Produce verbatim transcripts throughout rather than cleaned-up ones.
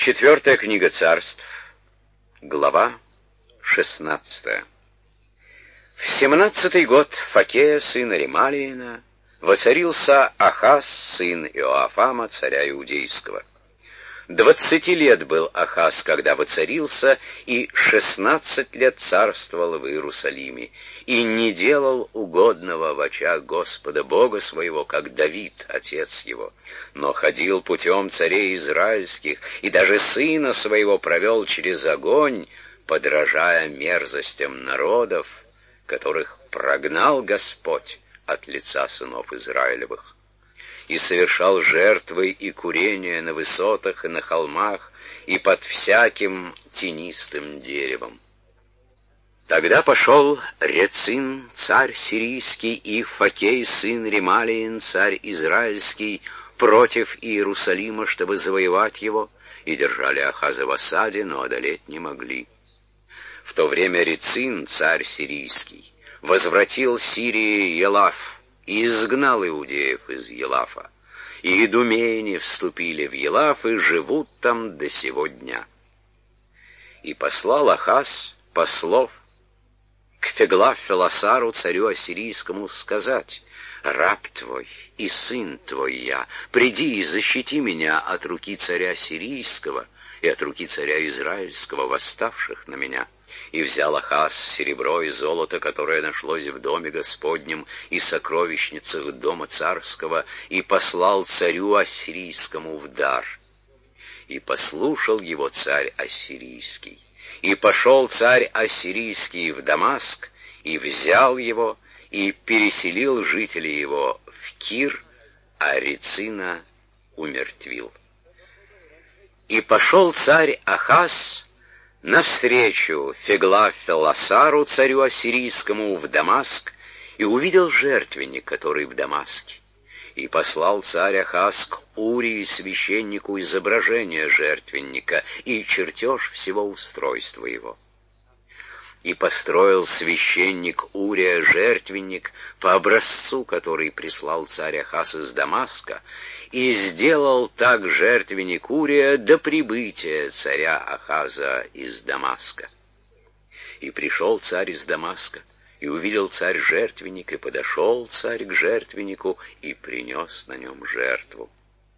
Четвертая книга Царств, глава шестнадцатая. В семнадцатый год Факея, сына Ремалиина, воцарился Ахаз, сын Иоафама, царя Иудейского. Двадцати лет был Ахаз, когда воцарился, и шестнадцать лет царствовал в Иерусалиме, и не делал угодного в очах Господа Бога своего, как Давид, отец его, но ходил путем царей израильских, и даже сына своего провел через огонь, подражая мерзостям народов, которых прогнал Господь от лица сынов Израилевых, и совершал жертвы и курения на высотах и на холмах, и под всяким тенистым деревом. Тогда пошел Рецин, царь сирийский, и Факей, сын Ремалиин, царь израильский, против Иерусалима, чтобы завоевать его, и держали Ахаза в осаде, но одолеть не могли. В то время Рецин, царь сирийский, возвратил Сирии Елаф, и изгнал иудеев из Елафа, и идумеяне вступили в Елаф и живут там до сего дня. И послал Ахаз послов к Феглав-Феласару, царю ассирийскому, сказать: «Раб твой и сын твой я, приди и защити меня от руки царя сирийского и от руки царя израильского, восставших на меня». И взял Ахаз серебро и золото, которое нашлось в доме Господнем и сокровищницах дома царского, и послал царю ассирийскому в дар. И послушал его царь ассирийский. И пошел царь ассирийский в Дамаск, и взял его, и переселил жителей его в Кир, а Рецина умертвил. И пошел царь Ахаз навстречу Феглав-Феласару, царю ассирийскому, в Дамаск, и увидел жертвенник, который в Дамаске. И послал царь Ахаз к Урии, священнику, изображение жертвенника и чертеж всего устройства его. И построил священник Урия жертвенник по образцу, который прислал царь Ахаз из Дамаска, и сделал так жертвенник Урия до прибытия царя Ахаза из Дамаска. И пришел царь из Дамаска, и увидел царь жертвенник, и подошел царь к жертвеннику, и принес на нем жертву.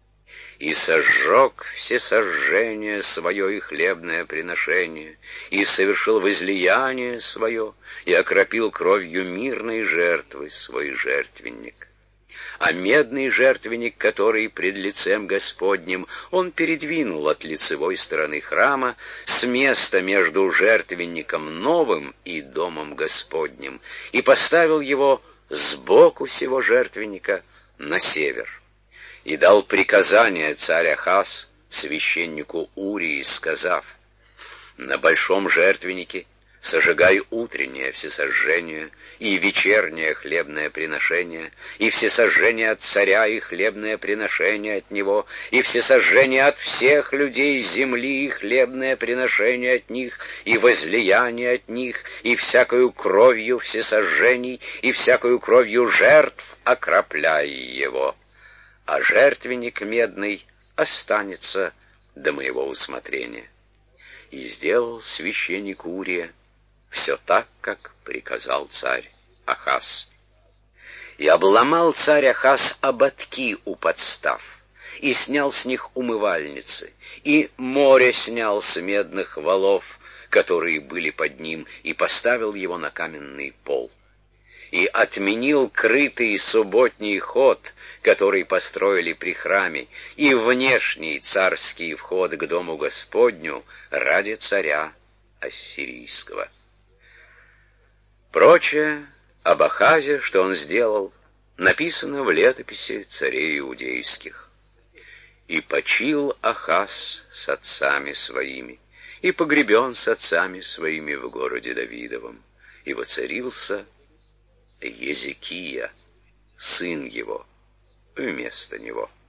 И сожег всесожжение свое и хлебное приношение, и совершил возлияние свое, и окропил кровью мирной жертвы свой жертвенник. А медный жертвенник, который пред лицем Господним, он передвинул от лицевой стороны храма с места между жертвенником новым и домом Господним, и поставил его сбоку сего жертвенника на север. И дал приказание царь Ахаз священнику Урии, сказав: «На большом жертвеннике сожигай утреннее всесожжение и вечернее хлебное приношение, и всесожжение от царя и хлебное приношение от него, и всесожжение от всех людей земли и хлебное приношение от них, и возлияние от них, и всякою кровью всесожжений, и всякою кровью жертв окропляй его. А жертвенник медный останется до моего усмотрения». И сделал священник Урия все так, как приказал царь Ахаз. И обломал царь Ахаз ободки у подстав, и снял с них умывальницы, и море снял с медных валов, которые были под ним, и поставил его на каменный пол. И отменил крытый субботний ход, который построили при храме, и внешний царский вход к дому Господню ради царя ассирийского. Прочее об Ахазе, что он сделал, написано в летописи царей иудейских. «И почил Ахаз с отцами своими, и погребен с отцами своими в городе Давидовом, и воцарился Езекия, сын его, вместо него».